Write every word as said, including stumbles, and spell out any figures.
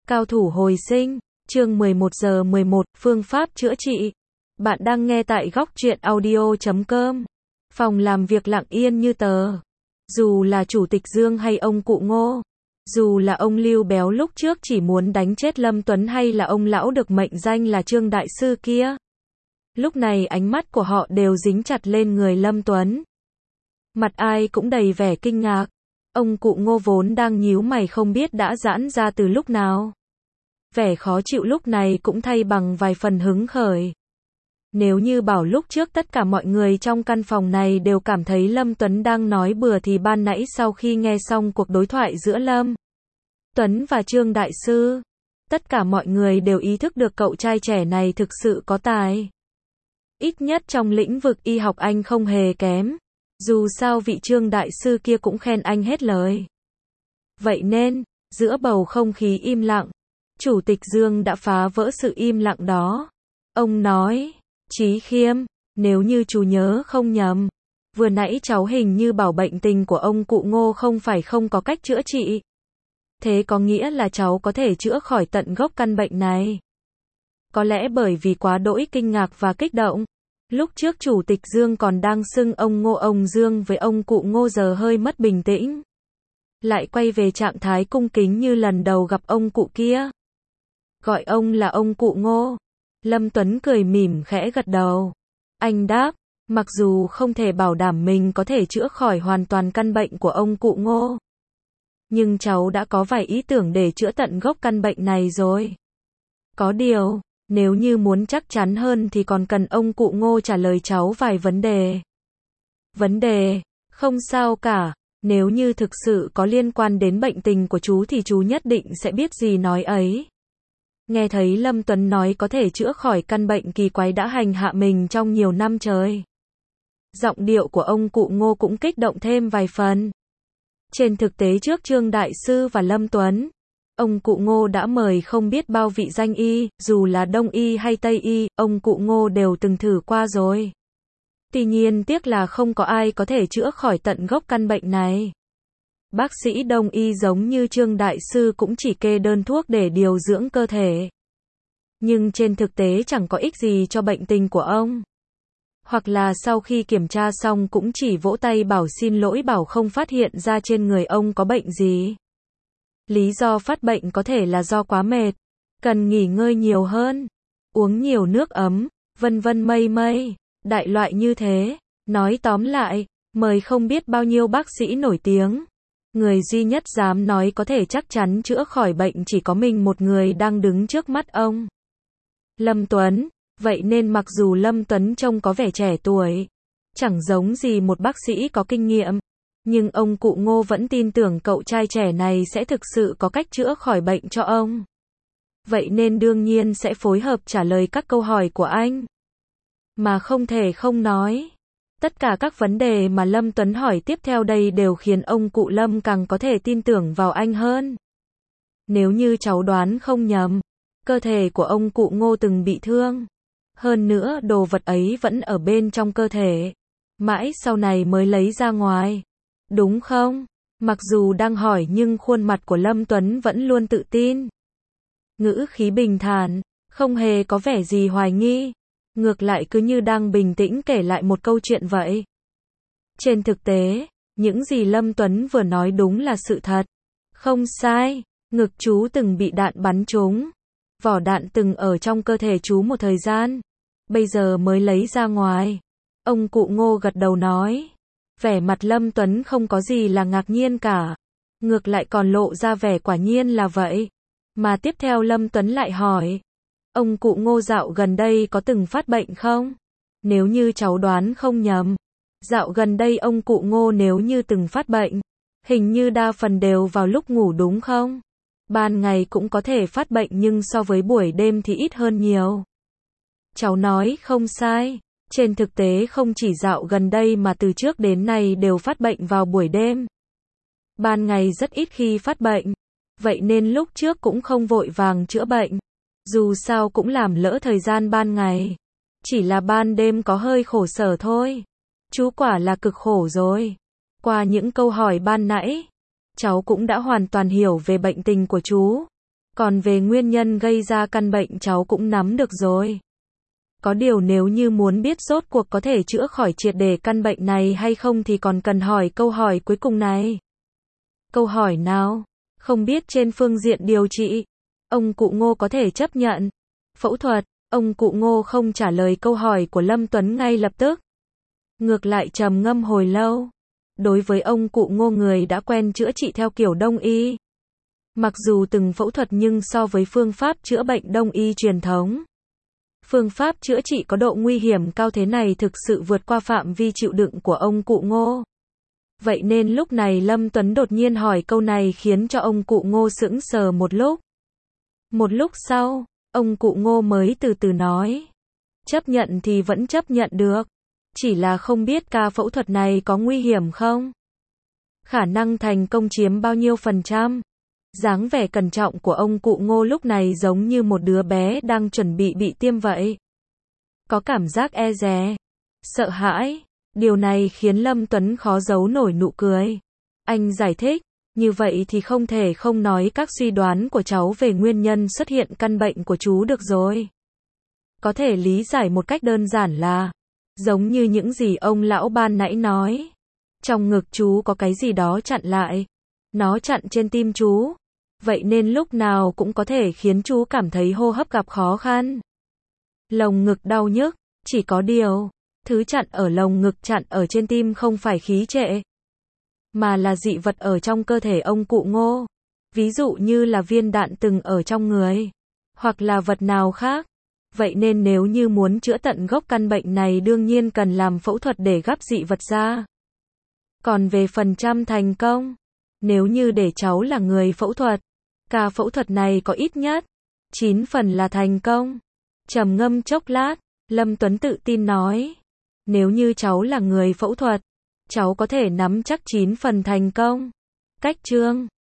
Cao thủ hồi sinh, chương mười một giờ mười một, phương pháp chữa trị. Bạn đang nghe tại góc truyện audio chấm com. Phòng làm việc lặng yên như tờ. Dù là Chủ tịch Dương hay ông cụ Ngô, dù là ông Lưu Béo lúc trước chỉ muốn đánh chết Lâm Tuấn hay là ông lão được mệnh danh là Trương Đại Sư kia, lúc này ánh mắt của họ đều dính chặt lên người Lâm Tuấn. Mặt ai cũng đầy vẻ kinh ngạc. Ông cụ Ngô vốn đang nhíu mày không biết đã giãn ra từ lúc nào. Vẻ khó chịu lúc này cũng thay bằng vài phần hứng khởi. Nếu như bảo lúc trước tất cả mọi người trong căn phòng này đều cảm thấy Lâm Tuấn đang nói bừa thì ban nãy sau khi nghe xong cuộc đối thoại giữa Lâm Tuấn và Trương Đại Sư, tất cả mọi người đều ý thức được cậu trai trẻ này thực sự có tài. Ít nhất trong lĩnh vực y học anh không hề kém. Dù sao vị Trương Đại Sư kia cũng khen anh hết lời. Vậy nên, giữa bầu không khí im lặng, Chủ tịch Dương đã phá vỡ sự im lặng đó. Ông nói, Chí Khiêm, nếu như chú nhớ không nhầm, vừa nãy cháu hình như bảo bệnh tình của ông cụ Ngô không phải không có cách chữa trị. Thế có nghĩa là cháu có thể chữa khỏi tận gốc căn bệnh này. Có lẽ bởi vì quá đỗi kinh ngạc và kích động, lúc trước Chủ tịch Dương còn đang xưng ông Ngô ông Dương với ông cụ Ngô giờ hơi mất bình tĩnh. Lại quay về trạng thái cung kính như lần đầu gặp ông cụ kia. Gọi ông là ông cụ Ngô. Lâm Tuấn cười mỉm khẽ gật đầu. Anh đáp, mặc dù không thể bảo đảm mình có thể chữa khỏi hoàn toàn căn bệnh của ông cụ Ngô, nhưng cháu đã có vài ý tưởng để chữa tận gốc căn bệnh này rồi. Có điều, nếu như muốn chắc chắn hơn thì còn cần ông cụ Ngô trả lời cháu vài vấn đề. Vấn đề? Không sao cả. Nếu như thực sự có liên quan đến bệnh tình của chú thì chú nhất định sẽ biết gì nói ấy. Nghe thấy Lâm Tuấn nói có thể chữa khỏi căn bệnh kỳ quái đã hành hạ mình trong nhiều năm trời, giọng điệu của ông cụ Ngô cũng kích động thêm vài phần. Trên thực tế trước Trương Đại Sư và Lâm Tuấn, ông cụ Ngô đã mời không biết bao vị danh y, dù là Đông y hay Tây y, ông cụ Ngô đều từng thử qua rồi. Tuy nhiên tiếc là không có ai có thể chữa khỏi tận gốc căn bệnh này. Bác sĩ Đông y giống như Trương Đại Sư cũng chỉ kê đơn thuốc để điều dưỡng cơ thể, nhưng trên thực tế chẳng có ích gì cho bệnh tình của ông. Hoặc là sau khi kiểm tra xong cũng chỉ vỗ tay bảo xin lỗi, bảo không phát hiện ra trên người ông có bệnh gì. Lý do phát bệnh có thể là do quá mệt, cần nghỉ ngơi nhiều hơn, uống nhiều nước ấm, vân vân mây mây, đại loại như thế. Nói tóm lại, mời không biết bao nhiêu bác sĩ nổi tiếng, người duy nhất dám nói có thể chắc chắn chữa khỏi bệnh chỉ có mình một người đang đứng trước mắt ông, Lâm Tuấn. Vậy nên mặc dù Lâm Tuấn trông có vẻ trẻ tuổi, chẳng giống gì một bác sĩ có kinh nghiệm, nhưng ông cụ Ngô vẫn tin tưởng cậu trai trẻ này sẽ thực sự có cách chữa khỏi bệnh cho ông. Vậy nên đương nhiên sẽ phối hợp trả lời các câu hỏi của anh. Mà không thể không nói, tất cả các vấn đề mà Lâm Tuấn hỏi tiếp theo đây đều khiến ông cụ Lâm càng có thể tin tưởng vào anh hơn. Nếu như cháu đoán không nhầm, cơ thể của ông cụ Ngô từng bị thương. Hơn nữa đồ vật ấy vẫn ở bên trong cơ thể, mãi sau này mới lấy ra ngoài. Đúng không? Mặc dù đang hỏi nhưng khuôn mặt của Lâm Tuấn vẫn luôn tự tin. Ngữ khí bình thản, không hề có vẻ gì hoài nghi. Ngược lại cứ như đang bình tĩnh kể lại một câu chuyện vậy. Trên thực tế, những gì Lâm Tuấn vừa nói đúng là sự thật. Không sai, ngực chú từng bị đạn bắn trúng. Vỏ đạn từng ở trong cơ thể chú một thời gian, bây giờ mới lấy ra ngoài. Ông cụ Ngô gật đầu nói. Vẻ mặt Lâm Tuấn không có gì là ngạc nhiên cả, ngược lại còn lộ ra vẻ quả nhiên là vậy. Mà tiếp theo Lâm Tuấn lại hỏi, ông cụ Ngô dạo gần đây có từng phát bệnh không? Nếu như cháu đoán không nhầm, dạo gần đây ông cụ Ngô nếu như từng phát bệnh, hình như đa phần đều vào lúc ngủ đúng không? Ban ngày cũng có thể phát bệnh nhưng so với buổi đêm thì ít hơn nhiều. Cháu nói không sai, trên thực tế không chỉ dạo gần đây mà từ trước đến nay đều phát bệnh vào buổi đêm. Ban ngày rất ít khi phát bệnh, vậy nên lúc trước cũng không vội vàng chữa bệnh. Dù sao cũng làm lỡ thời gian ban ngày, chỉ là ban đêm có hơi khổ sở thôi. Chú quả là cực khổ rồi. Qua những câu hỏi ban nãy, cháu cũng đã hoàn toàn hiểu về bệnh tình của chú. Còn về nguyên nhân gây ra căn bệnh cháu cũng nắm được rồi. Có điều nếu như muốn biết rốt cuộc có thể chữa khỏi triệt để căn bệnh này hay không thì còn cần hỏi câu hỏi cuối cùng này. Câu hỏi nào? Không biết trên phương diện điều trị, ông cụ Ngô có thể chấp nhận phẫu thuật, ông cụ Ngô không trả lời câu hỏi của Lâm Tuấn ngay lập tức. Ngược lại trầm ngâm hồi lâu. Đối với ông cụ Ngô, người đã quen chữa trị theo kiểu Đông y. Mặc dù từng phẫu thuật nhưng so với phương pháp chữa bệnh Đông y truyền thống, phương pháp chữa trị có độ nguy hiểm cao thế này thực sự vượt qua phạm vi chịu đựng của ông cụ Ngô. Vậy nên lúc này Lâm Tuấn đột nhiên hỏi câu này khiến cho ông cụ Ngô sững sờ một lúc. Một lúc sau, ông cụ Ngô mới từ từ nói. Chấp nhận thì vẫn chấp nhận được. Chỉ là không biết ca phẫu thuật này có nguy hiểm không? Khả năng thành công chiếm bao nhiêu phần trăm? Dáng vẻ cẩn trọng của ông cụ Ngô lúc này giống như một đứa bé đang chuẩn bị bị tiêm vậy. Có cảm giác e dè, sợ hãi. Điều này khiến Lâm Tuấn khó giấu nổi nụ cười. Anh giải thích, như vậy thì không thể không nói các suy đoán của cháu về nguyên nhân xuất hiện căn bệnh của chú được rồi. Có thể lý giải một cách đơn giản là, giống như những gì ông lão ban nãy nói. Trong ngực chú có cái gì đó chặn lại. Nó chặn trên tim chú. Vậy nên lúc nào cũng có thể khiến chú cảm thấy hô hấp gặp khó khăn. Lồng ngực đau nhức, chỉ có điều, thứ chặn ở lồng ngực chặn ở trên tim không phải khí trệ, mà là dị vật ở trong cơ thể ông cụ Ngô. Ví dụ như là viên đạn từng ở trong người, hoặc là vật nào khác. Vậy nên nếu như muốn chữa tận gốc căn bệnh này đương nhiên cần làm phẫu thuật để gắp dị vật ra. Còn về phần trăm thành công, nếu như để cháu là người phẫu thuật, ca phẫu thuật này có ít nhất chín phần là thành công. Trầm ngâm chốc lát, Lâm Tuấn tự tin nói. Nếu như cháu là người phẫu thuật, cháu có thể nắm chắc chín phần thành công. Cách chương